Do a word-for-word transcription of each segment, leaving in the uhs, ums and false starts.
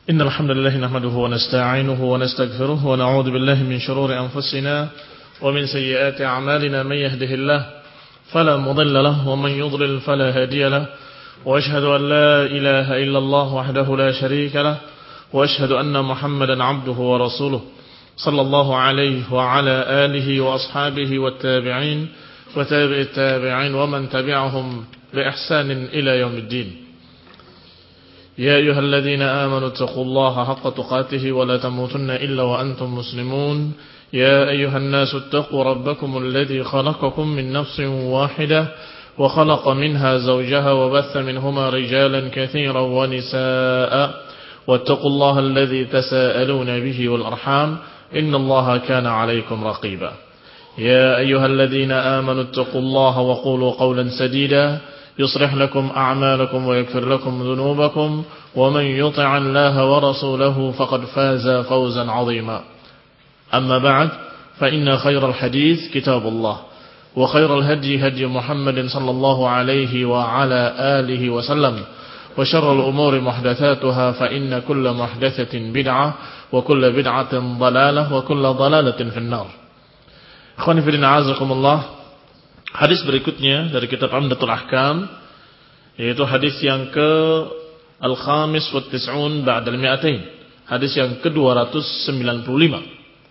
إن الحمد لله نحمده ونستعينه ونستغفره ونعوذ بالله من شرور أنفسنا ومن سيئات أعمالنا. من يهده الله فلا مضل له ومن يضلل فلا هادي له، وأشهد أن لا إله إلا الله وحده لا شريك له، وأشهد أن محمدا عبده ورسوله صلى الله عليه وعلى آله وأصحابه والتابعين وتابع التابعين ومن تبعهم بإحسان إلى يوم الدين. يا أيها الذين آمنوا اتقوا الله حق تقاته ولا تموتن إلا وأنتم مسلمون. يا أيها الناس اتقوا ربكم الذي خلقكم من نفس واحدة وخلق منها زوجها وبث منهما رجالا كثيرا ونساء واتقوا الله الذي تساءلون به والأرحام إن الله كان عليكم رقيبا. يا أيها الذين آمنوا اتقوا الله وقولوا قولا سديدا يصلح لكم أعمالكم ويغفر لكم ذنوبكم ومن يطع الله ورسوله فقد فاز فوزا عظيما. أما بعد فإن خير الحديث كتاب الله وخير الهدي هدي محمد صلى الله عليه وعلى آله وسلم وشر الأمور محدثاتها فإن كل محدثة بدعة وكل بدعة ضلالة وكل ضلالة في النار. Ikhwani fillah azakumullah. Hadis berikutnya dari kitab Umdatul Ahkam, yaitu hadis yang ke al-khamis wa tis'un ba'da al-mi'atain, hadis yang ke dua ratus sembilan puluh lima,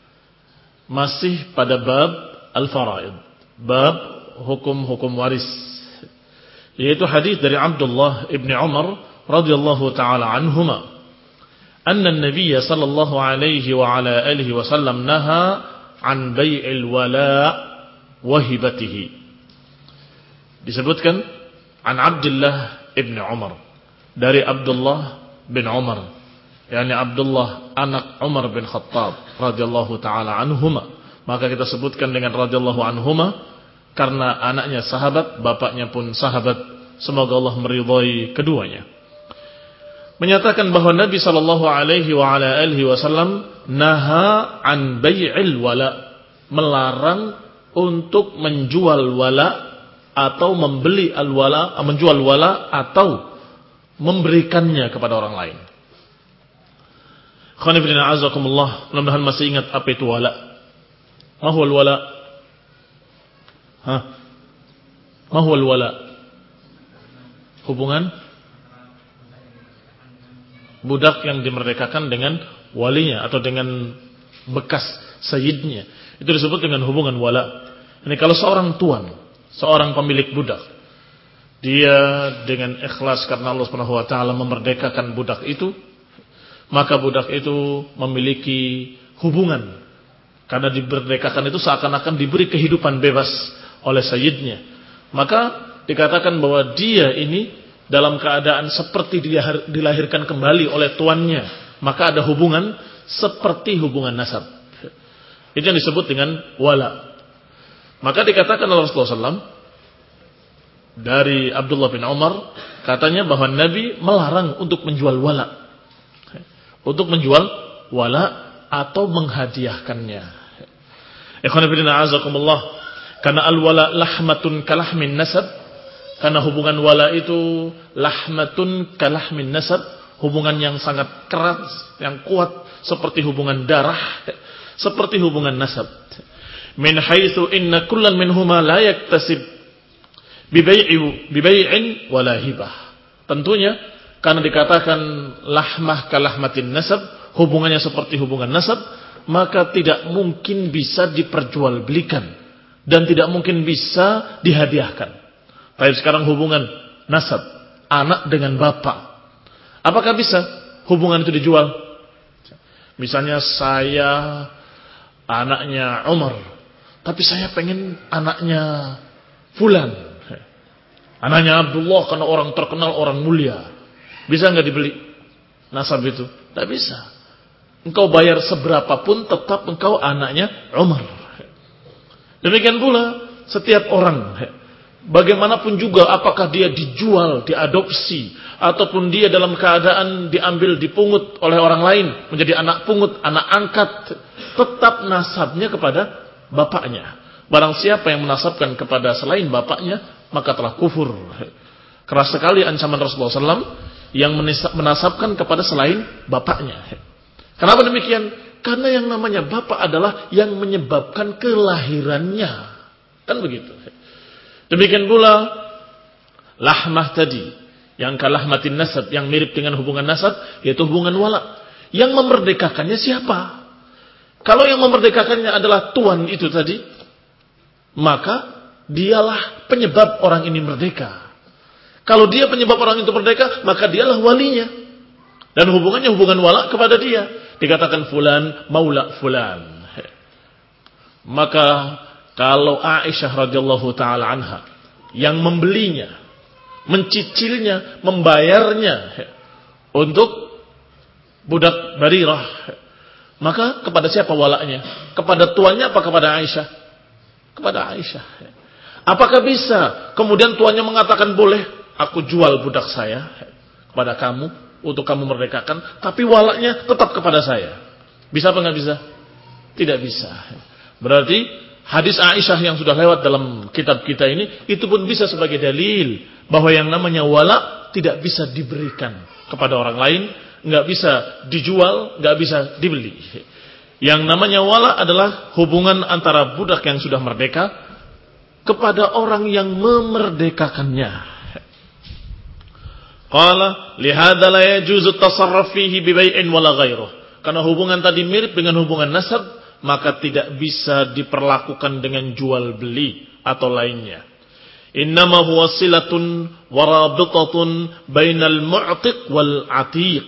masih pada bab al-faraid, bab hukum-hukum waris, yaitu hadis dari Abdullah ibn Umar radhiyallahu ta'ala anhuma anna an-nabiy sallallahu alaihi wa ala alihi wa sallam naha an bai'il wala' wa hibatihi. Disebutkan an Abdullah ibn Umar, dari Abdullah bin Umar, yakni Abdullah anak Umar bin Khattab radhiyallahu taala anhuma. Maka kita sebutkan dengan radhiyallahu anhuma karena anaknya sahabat, bapaknya pun sahabat. Semoga Allah meridhai keduanya. Menyatakan bahwa Nabi sallallahu alaihi wa ala alihi wasallam naha an bai'il wala, melarang untuk menjual wala atau membeli al-wala, menjual wala atau memberikannya kepada orang lain. Khonifidina azakumullah, mudah-mudahan masih ingat apa itu wala. Ma huwa al-wala? Hah? Ma huwa al-wala? Hubungan budak yang dimerdekakan dengan walinya atau dengan bekas sayyidnya. Itu disebut dengan hubungan wala. Ini kalau seorang tuan, seorang pemilik budak, dia dengan ikhlas karena Allah Subhanahu wa taala memerdekakan budak itu, maka budak itu memiliki hubungan karena dimerdekakan itu seakan-akan diberi kehidupan bebas oleh sayyidnya. Maka dikatakan bahwa dia ini dalam keadaan seperti dilahirkan kembali oleh tuannya, maka ada hubungan seperti hubungan nasab. Itu yang disebut dengan wala. Maka dikatakan oleh Rasulullah shallallahu alaihi wasallam dari Abdullah bin Umar, katanya bahwa Nabi melarang untuk menjual wala, untuk menjual wala atau menghadiahkannya. Ikhwan fillah azakumullah, karena al-wala lahmatun kalahmin nasab, karena hubungan wala itu lahmatun kalahmin nasab, hubungan yang sangat keras, yang kuat seperti hubungan darah, seperti hubungan nasab. Min haitsu inna kullan minhuma la yaktasib bibai'i bibai'in wala hibah. Tentunya karena dikatakan lahmah kalahmatin nasab, hubungannya seperti hubungan nasab, maka tidak mungkin bisa diperjualbelikan dan tidak mungkin bisa dihadiahkan. Baik, sekarang hubungan nasab, anak dengan bapak, apakah bisa hubungan itu dijual? Misalnya saya anaknya Umar, tapi saya pengen anaknya Fulan, anaknya Abdullah karena orang terkenal, orang mulia. Bisa nggak dibeli nasab itu? Tidak bisa. Engkau bayar seberapapun tetap engkau anaknya Umar. Demikian pula setiap orang, bagaimanapun juga, apakah dia dijual, diadopsi, ataupun dia dalam keadaan diambil, dipungut oleh orang lain menjadi anak pungut, anak angkat, tetap nasabnya kepada bapaknya. Barang siapa yang menasabkan kepada selain bapaknya, maka telah kufur. Keras sekali ancaman Rasulullah shallallahu alaihi wasallam yang menasabkan kepada selain bapaknya. Kenapa demikian? Karena yang namanya bapak adalah yang menyebabkan kelahirannya. Kan begitu. Demikian pula lahmah tadi, yang kalahmatin nasab, yang mirip dengan hubungan nasab, yaitu hubungan wala. Yang memerdekakannya siapa? Kalau yang memerdekakannya adalah tuan itu tadi, maka dialah penyebab orang ini merdeka. Kalau dia penyebab orang itu merdeka, maka dialah walinya. Dan hubungannya hubungan wala kepada dia. Dikatakan fulan maula fulan. Maka kalau Aisyah radhiyallahu taala anha yang membelinya, mencicilnya, membayarnya untuk budak Barirah, maka kepada siapa walaknya? Kepada tuannya apa kepada Aisyah? Kepada Aisyah. Apakah bisa kemudian tuannya mengatakan boleh aku jual budak saya kepada kamu untuk kamu merdekakan, tapi walaknya tetap kepada saya? Bisa apa nggak bisa? Tidak bisa. Berarti hadis Aisyah yang sudah lewat dalam kitab kita ini, itu pun bisa sebagai dalil bahwa yang namanya wala tidak bisa diberikan kepada orang lain, nggak bisa dijual, nggak bisa dibeli. Yang namanya wala adalah hubungan antara budak yang sudah merdeka kepada orang yang memerdekakannya. Qala lihadza la yajuzu at-tasarruf fihi bi bai'in wala ghairuh. Karena hubungan tadi mirip dengan hubungan nasab, maka tidak bisa diperlakukan dengan jual beli atau lainnya. Innama huwa silatun wa rabitatun bainal mu'tiq wal 'atiq.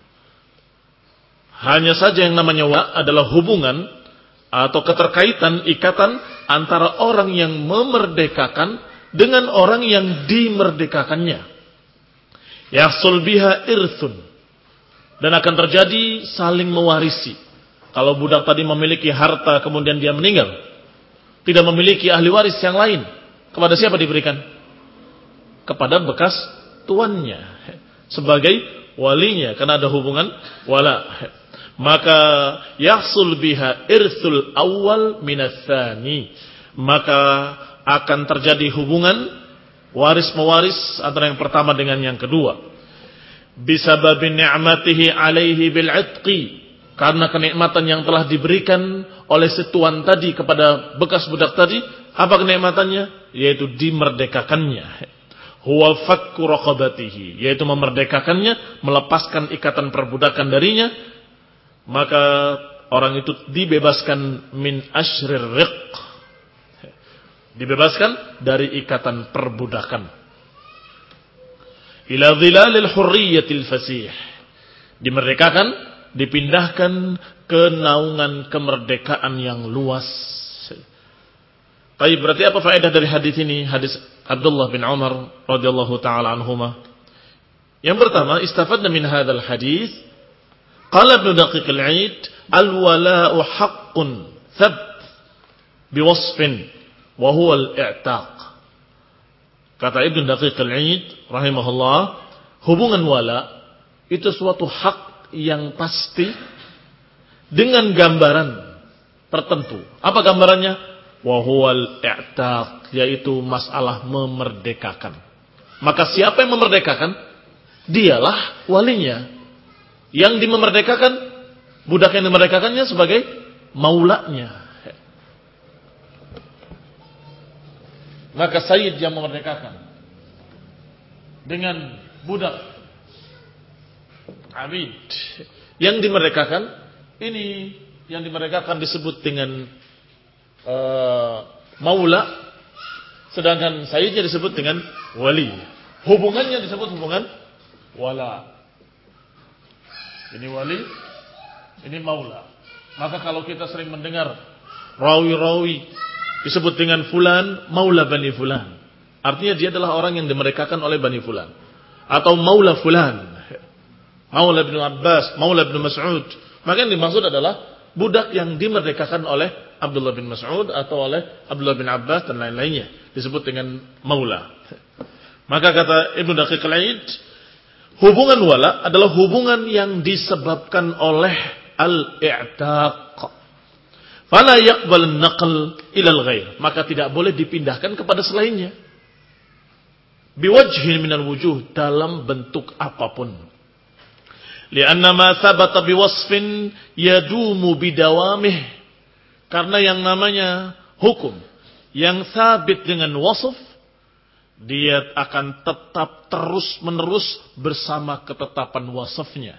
Hanya saja yang namanya wa adalah hubungan atau keterkaitan, ikatan antara orang yang memerdekakan dengan orang yang dimerdekakannya. Yahsul biha irthun, dan akan terjadi saling mewarisi. Kalau budak tadi memiliki harta kemudian dia meninggal, tidak memiliki ahli waris yang lain, kepada siapa diberikan? Kepada bekas tuannya sebagai walinya, karena ada hubungan wala. Maka yahsul biha irthul awal minatsani, maka akan terjadi hubungan waris mewaris antara yang pertama dengan yang kedua. Bisabab ni'matihi alaihi bil 'itqi, karena kenikmatan yang telah diberikan oleh si tuan tadi kepada bekas budak tadi. Apa kenikmatannya? Yaitu dimerdekakannya. Huwa fakku raqabatihi, yaitu memerdekakannya, melepaskan ikatan perbudakan darinya. Maka orang itu dibebaskan min asyrir riq, dibebaskan dari ikatan perbudakan. Ila dhilalil hurriyatil fasih, dimerdekakan, dipindahkan ke naungan kemerdekaan yang luas. Baik, berarti apa faedah dari hadis ini? Hadis Abdullah bin Umar radhiyallahu taala anhuma. Yang pertama, istafadna min hadzal hadis, qala Ibnu Daqiq al-'Aid, al-wala'u haqqun thabt biwasfin wa huwa al-i'taq. Kata Ibnu Daqiq al-'Aid rahimahullah, hubungan wala itu suatu hak yang pasti dengan gambaran tertentu. Apa gambarannya? Wa huwa al-i'taq, yaitu masalah memerdekakan. Maka siapa yang memerdekakan? Dialah walinya. Yang dimerdekakan, budak yang dimerdekakannya sebagai maulanya. Maka sayyid yang memerdekakan dengan budak abid yang dimerdekakan, ini yang dimerdekakan disebut dengan uh, maula, sedangkan sayyidnya disebut dengan wali. Hubungannya disebut hubungan wala. Ini wali, ini maula. Maka kalau kita sering mendengar rawi-rawi disebut dengan fulan maula bani fulan, artinya dia adalah orang yang dimerdekakan oleh bani fulan. Atau maula fulan, maula bin Abbas, maula bin Mas'ud. Maka yang dimaksud adalah budak yang dimerdekakan oleh Abdullah bin Mas'ud atau oleh Abdullah bin Abbas dan lain-lainnya, disebut dengan maula. Maka kata Ibnu Daqiq al-'Aid, hubungan wala adalah hubungan yang disebabkan oleh al-i'taq. Fala yaqbal an-naql ila al-ghair, maka tidak boleh dipindahkan kepada selainnya. biwajhin minal wujuh, dalam bentuk apapun. Lianna ma thabata biwasfin yadumu bidawamih. Karena yang namanya hukum yang sabit dengan wasf, dia akan tetap terus menerus bersama ketetapan wasfnya.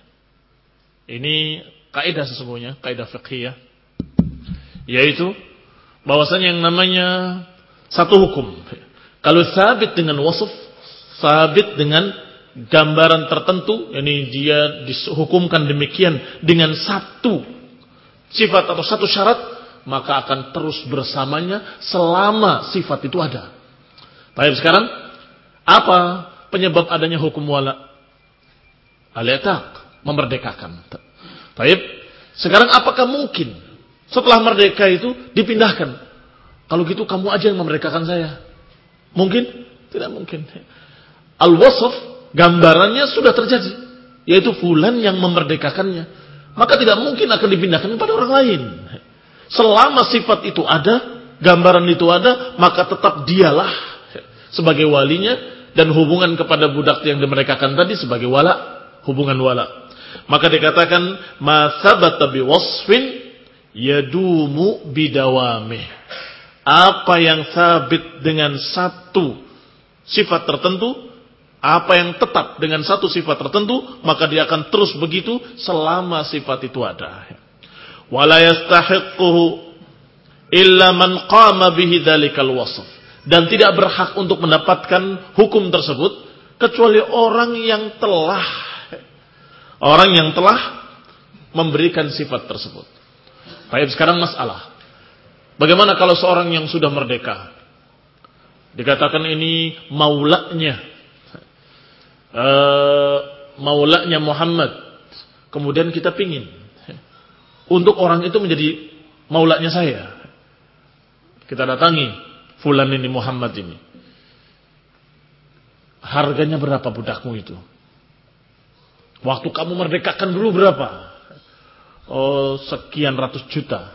Ini kaidah sesungguhnya, kaidah fiqhiyah, yaitu bahwasanya yang namanya satu hukum, kalau sabit dengan wasf, sabit dengan gambaran tertentu, yakni dia dihukumkan demikian dengan satu sifat atau satu syarat, maka akan terus bersamanya selama sifat itu ada. Baik, sekarang apa penyebab adanya hukum wala? Al-i'taq, memerdekakan. Baik, sekarang apakah mungkin setelah merdeka itu dipindahkan? Kalau gitu kamu aja yang memerdekakan saya. Mungkin? Tidak mungkin. Al-wasf, gambarannya sudah terjadi, yaitu fulan yang memerdekakannya. Maka tidak mungkin akan dipindahkan kepada orang lain. Selama sifat itu ada, gambaran itu ada, maka tetap dialah sebagai walinya, dan hubungan kepada budak yang dimerdekakan tadi sebagai wala, hubungan wala. Maka dikatakan ma thabata biwasfin yadumu bidawamih. Apa yang sabit dengan satu sifat tertentu, apa yang tetap dengan satu sifat tertentu, maka dia akan terus begitu selama sifat itu ada. Wala yastahiqquhu illa man qama bihi dzalikal wasf. Dan tidak berhak untuk mendapatkan hukum tersebut kecuali orang yang telah orang yang telah memberikan sifat tersebut. Baik, sekarang masalah, bagaimana kalau seorang yang sudah merdeka dikatakan ini maulanya uh, maulanya Muhammad, kemudian kita pingin untuk orang itu menjadi maulanya saya. Kita datangi fulan ini, Muhammad ini. Harganya berapa budakmu itu? Waktu kamu merdekakan dulu berapa? Oh, sekian ratus juta.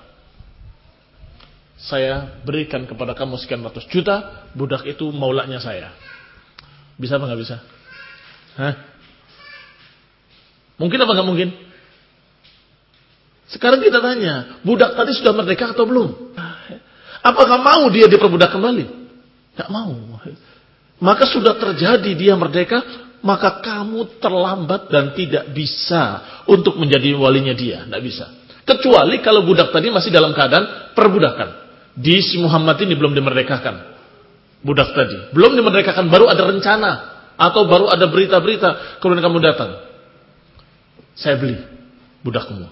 Saya berikan kepada kamu sekian ratus juta, budak itu maulanya saya. Bisa apa nggak bisa? Hah? Mungkin apa nggak mungkin? Sekarang kita tanya, budak tadi sudah merdeka atau belum? Apakah mau dia diperbudak kembali? Tidak mau. Maka sudah terjadi dia merdeka, maka kamu terlambat dan tidak bisa untuk menjadi walinya dia. Tidak bisa. Kecuali kalau budak tadi masih dalam keadaan perbudakan. Di si Muhammad ini belum dimerdekakan. Budak tadi belum dimerdekakan, baru ada rencana atau baru ada berita-berita, kemudian kamu datang, saya beli budakmu.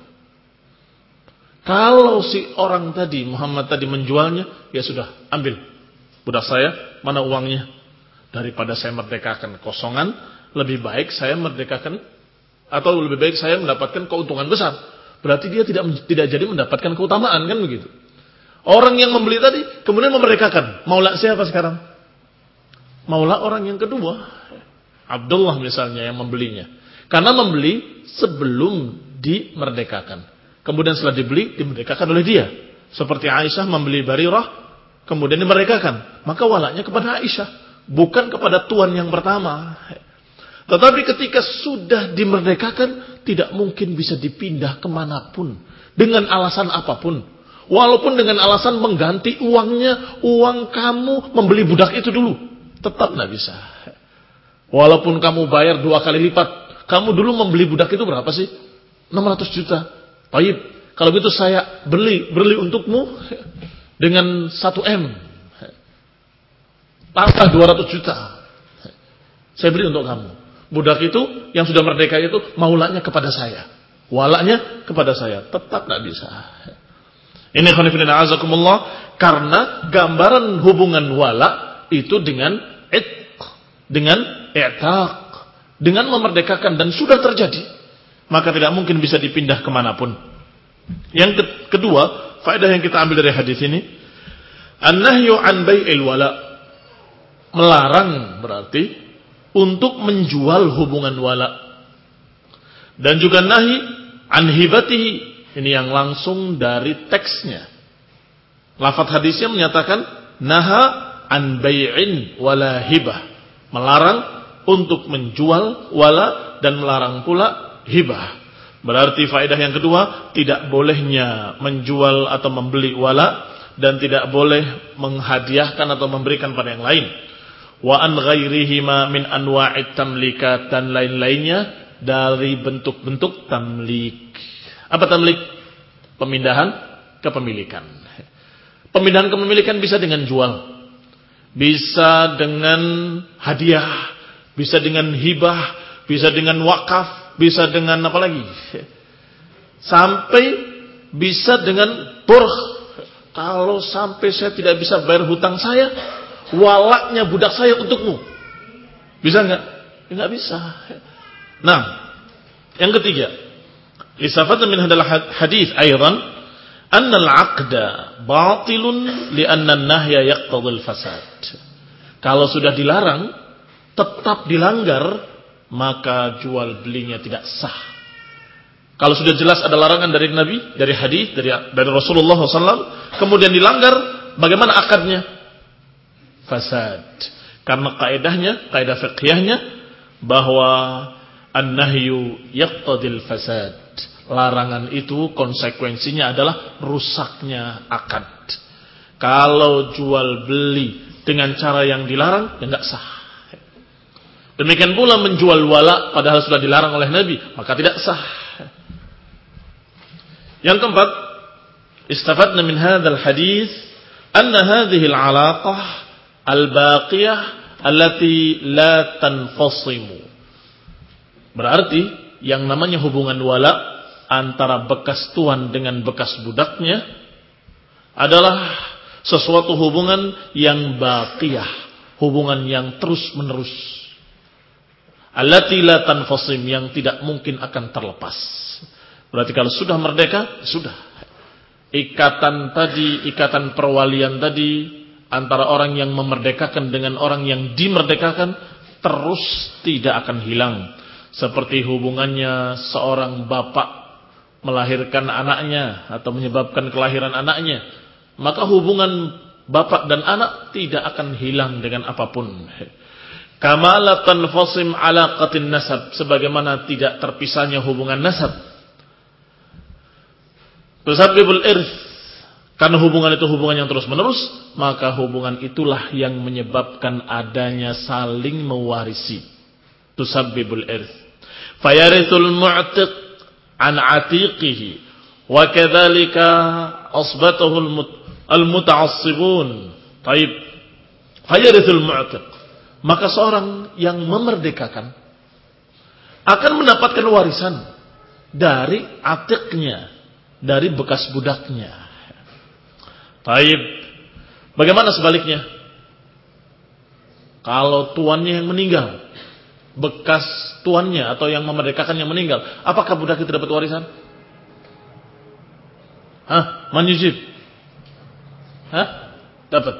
Kalau si orang tadi, Muhammad tadi menjualnya, ya sudah, ambil budak saya, mana uangnya? Daripada saya merdekakan kosongan, lebih baik saya merdekakan, atau lebih baik saya mendapatkan keuntungan besar. Berarti dia tidak tidak jadi mendapatkan keutamaan, kan begitu? Orang yang membeli tadi kemudian memerdekakan. Maula siapa sekarang? Maula orang yang kedua, Abdullah misalnya yang membelinya. Karena membeli sebelum dimerdekakan. Kemudian setelah dibeli, dimerdekakan oleh dia. Seperti Aisyah membeli Barirah, kemudian dimerdekakan. Maka walaknya kepada Aisyah, bukan kepada tuan yang pertama. Tetapi ketika sudah dimerdekakan, tidak mungkin bisa dipindah kemanapun. Dengan alasan apapun. Walaupun dengan alasan mengganti uangnya, uang kamu membeli budak itu dulu. Tetap tidak bisa. Walaupun kamu bayar dua kali lipat. Kamu dulu membeli budak itu berapa sih? enam ratus juta. Baik, kalau gitu saya beli beli untukmu dengan satu M. Tambah dua ratus juta. Saya beli untuk kamu. Budak itu yang sudah merdeka itu maulanya kepada saya. Walaknya kepada saya. Tetap tidak bisa. Ini khonifidin a'azakumullah. Karena gambaran hubungan wala itu dengan itq, dengan i'taq, dengan memerdekakan, dan sudah terjadi. Maka tidak mungkin bisa dipindah kemanapun. Yang kedua, faedah yang kita ambil dari hadis ini, an-nahyu an bai'il wala, melarang berarti untuk menjual hubungan wala. Dan juga nahi an hibatihi, ini yang langsung dari teksnya. Lafaz hadisnya menyatakan naha an bai'in wala hibah. Melarang untuk menjual wala dan melarang pula hibah. Berarti faedah yang kedua, tidak bolehnya menjual atau membeli wala dan tidak boleh menghadiahkan atau memberikan pada yang lain. Wa an ghairihima min anwa'it tamlikat, dan lain-lainnya dari bentuk-bentuk tamlik. Apa tamlik? Pemindahan kepemilikan. Pemindahan kepemilikan bisa dengan jual, bisa dengan hadiah, bisa dengan hibah, bisa dengan wakaf, bisa dengan apa lagi? Sampai bisa dengan burh. Kalau sampai saya tidak bisa bayar hutang saya, walaknya budak saya untukmu. Bisa enggak? Enggak bisa. Nah, yang ketiga, istafadna min hadal hadis aidan anna al-'aqda batilun li'anna an-nahya yaqtadhi al-fasad. Kalau sudah dilarang, tetap dilanggar, maka jual belinya tidak sah. Kalau sudah jelas ada larangan dari Nabi, dari hadis, dari dari Rasulullah shallallahu alaihi wasallam, kemudian dilanggar, bagaimana akadnya? Fasad. Karena kaidahnya, kaidah fiqhiyahnya bahwa an-nahyu yaqtadil fasad. Larangan itu konsekuensinya adalah rusaknya akad. Kalau jual beli dengan cara yang dilarang, ya enggak sah. Demikian pula menjual wala padahal sudah dilarang oleh Nabi, maka tidak sah. Yang keempat, istafadna min hadzal hadis anna hadhihi al-'alaqah al-baqiyah allati la tanfasimu. Berarti yang namanya hubungan wala antara bekas tuan dengan bekas budaknya adalah sesuatu hubungan yang baqiyah, hubungan yang terus-menerus. Allati la tanfasim, yang tidak mungkin akan terlepas. Berarti kalau sudah merdeka, sudah. Ikatan tadi, ikatan perwalian tadi antara orang yang memerdekakan dengan orang yang dimerdekakan terus tidak akan hilang. Seperti hubungannya seorang bapak melahirkan anaknya atau menyebabkan kelahiran anaknya, maka hubungan bapak dan anak tidak akan hilang dengan apapun. Kama la tanfasim alaqatin nasab, sebagaimana tidak terpisahnya hubungan nasab. Tusabbibul irth, karena hubungan itu hubungan yang terus menerus, maka hubungan itulah yang menyebabkan adanya saling mewarisi. Tusabbibul irth. Fayarithul mu'tiq an atiqihi wa kadzalika asbatahu al-muta'assibun. Taib. Fayarithul mu'tiq, maka seorang yang memerdekakan akan mendapatkan warisan dari atiqnya, dari bekas budaknya. Taib. Bagaimana sebaliknya? Kalau tuannya yang meninggal, bekas tuannya atau yang memerdekakan yang meninggal, apakah budak itu dapat warisan? Hah? Man yujib? Hah? Dapat.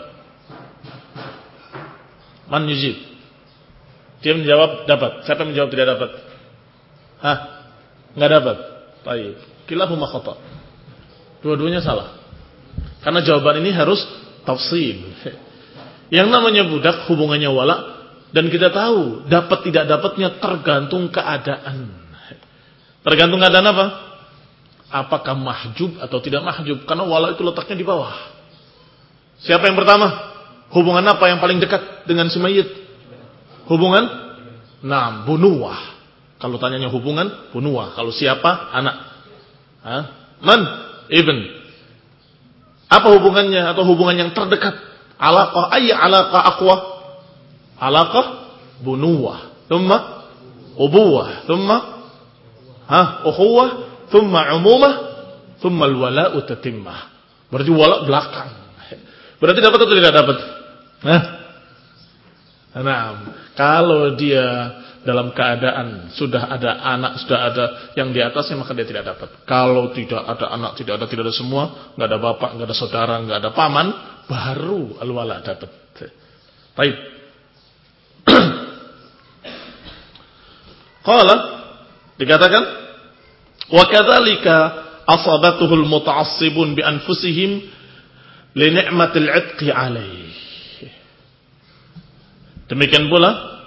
Man yujib? Dia menjawab dapat. Siapa yang menjawab tidak dapat? Hah? Enggak dapat. Baik. Kilahuma khata. Dua-duanya salah. Karena jawaban ini harus tafsil. Yang namanya budak hubungannya wala, dan kita tahu dapat tidak dapatnya tergantung keadaan. Tergantung keadaan apa? Apakah mahjub atau tidak mahjub? Karena wala itu letaknya di bawah. Siapa yang pertama? Hubungan apa yang paling dekat dengan si mayit? Hubungan? Nah, bunuwah. Kalau tanyanya hubungan, bunuwah. Kalau siapa? Anak. Hah? Man? Ibn. Apa hubungannya atau hubungan yang terdekat? Alaqah, ayya alaqah aqwa? Alaqah bunuwah, thumma ubuwah, thumma ha ukhuwah, thumma umumah, thumma alwala'u tatimmah. Berarti wala belakang. Berarti dapat atau tidak dapat? Nah. Nah, kalau dia dalam keadaan sudah ada anak, sudah ada yang di atasnya, maka dia tidak dapat. Kalau tidak ada anak, tidak ada tidak ada semua, enggak ada bapak, enggak ada saudara, enggak ada paman, baru al-wala dapat. Baik. Qala, dikatakan wa kadzalika asabatuhul muta'assibun bi anfusihim li ni'matil 'itqi 'alaihi. Demikian pula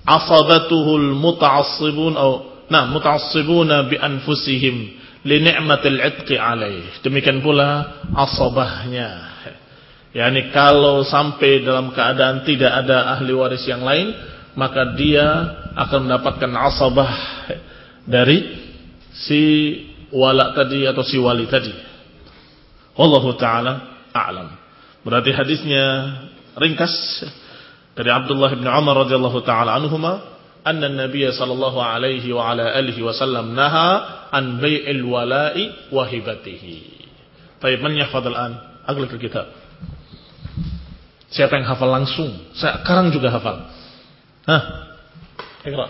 asabatuhul muta'assibun atau nah muta'assibuna bi anfusihim li ni'matil 'itqi alaih. Demikian pula asabahnya, yakni kalau sampai dalam keadaan tidak ada ahli waris yang lain, maka dia akan mendapatkan asabah dari si wala tadi atau si wali tadi. Wallahu taala a'lam. Berarti hadisnya ringkas dari Abdullah bin Umar radhiyallahu taala anhuma, anna Nabiy sallallahu alaihi wa ala alihi wasallam naha an bai'il wala'i wa hibatihi. Baik, man yahfaz al-an? Aghlaq al-kitab. Siapa yang hafal langsung? Sekarang juga hafal. Hah? Iqra.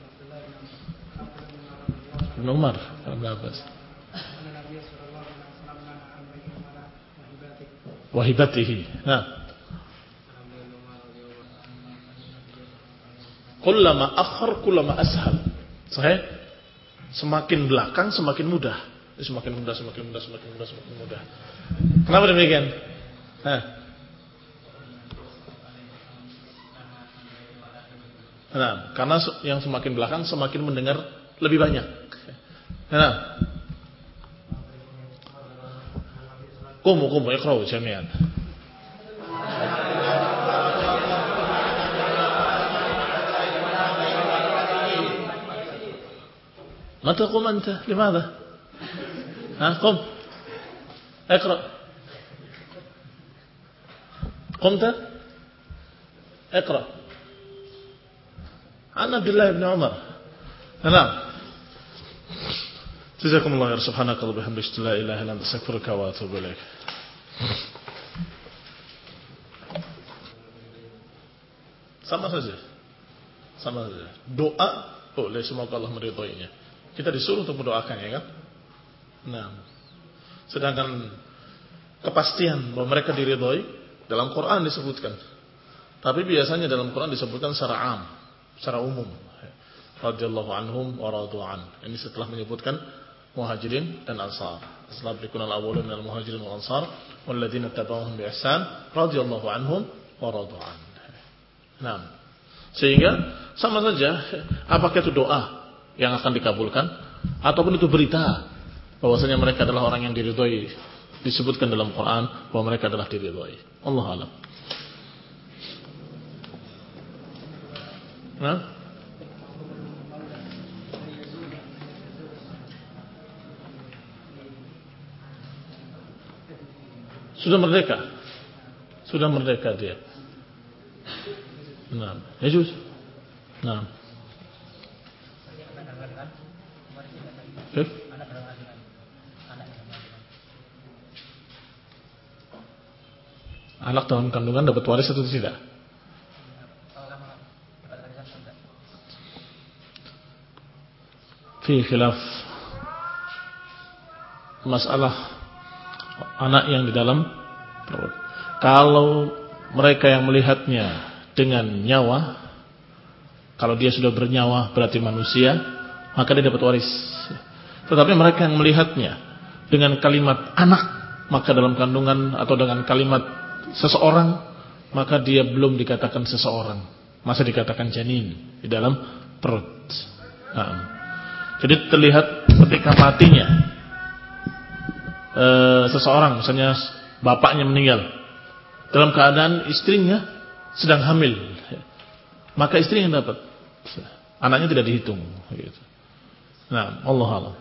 Ibn Umar, Ibn Abbas. Wa hibatihi. Nah. Kullama akhar kullama ashal. Sahih? Semakin belakang semakin mudah. Semakin mudah, semakin mudah, semakin mudah, semakin mudah. Kenapa demikian? Nah. Nah, karena yang semakin belakang semakin mendengar lebih banyak. Nah. Qumu qumu iqra'u jami'an. ما تقوم أنت لماذا؟ ها قم اقرأ. قمت اقرأ عن عبد الله بن عمر. نعم. جزاكم الله خير. سبحانك اللهم وبحمدك لا إله إلا أنت أستغفرك وأتوب إليك. Sama saja. Sama saja. Doa boleh, semoga Allah meridhoinya. Kita disuruh untuk mendoakan, ya kan? Nah, sedangkan kepastian bahwa mereka diridhoi dalam Quran disebutkan. Tapi biasanya dalam Quran disebutkan secara am, secara umum. Radhiyallahu anhum wa radu an. Ini setelah menyebutkan muhajirin dan ansar. Setelah berikutnya al-awwalun minal muhajirin wal ansar walladzina tabauhum bi ihsan radhiyallahu anhum wa radu an. Nah, sehingga sama saja apakah itu doa yang akan dikabulkan ataupun itu berita bahwasanya mereka adalah orang yang diridhoi, disebutkan dalam Quran bahwa mereka adalah diridhoi. Allahu a'lam. Nah, sudah merdeka, sudah merdeka dia. Nah, Yesus. Nah. Okay. Anak dalam kandungan dapat waris atau tidak? Fi khilaf masalah anak yang di dalam perut. Kalau mereka yang melihatnya dengan nyawa, kalau dia sudah bernyawa berarti manusia, maka dia dapat waris. Tetapi mereka yang melihatnya dengan kalimat anak, maka dalam kandungan atau dengan kalimat seseorang, maka dia belum dikatakan seseorang, masih dikatakan janin di dalam perut. Nah, jadi terlihat ketika matinya e, seseorang, misalnya bapaknya meninggal dalam keadaan istrinya sedang hamil, maka istri yang dapat, anaknya tidak dihitung. Nah, Allah Allah.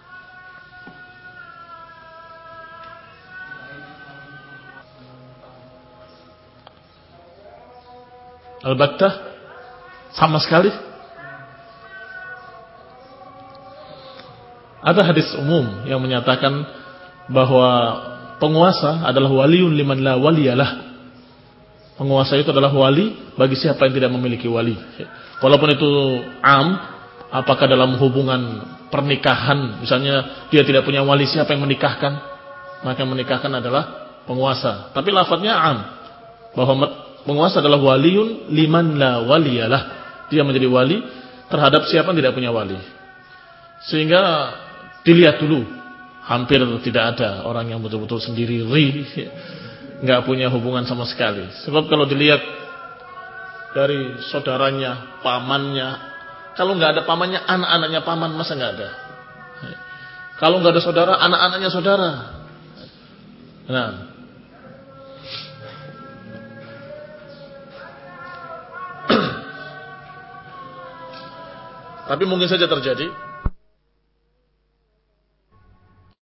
Albattah sama sekali. Ada hadis umum yang menyatakan bahwa penguasa adalah waliun liman la waliyalah. Penguasa itu adalah wali bagi siapa yang tidak memiliki wali. Walaupun itu am, apakah dalam hubungan pernikahan, misalnya dia tidak punya wali, siapa yang menikahkan? Maka yang menikahkan adalah penguasa. Tapi lafadznya am, bahwa penguasa adalah waliun liman la waliyalah. Dia menjadi wali terhadap siapa yang tidak punya wali. Sehingga dilihat dulu, hampir tidak ada orang yang betul-betul sendiri, nggak punya hubungan sama sekali. Sebab kalau dilihat dari saudaranya, pamannya. Kalau nggak ada pamannya, anak-anaknya paman, masa nggak ada? Kalau nggak ada saudara, anak-anaknya saudara. Nah, tapi mungkin saja terjadi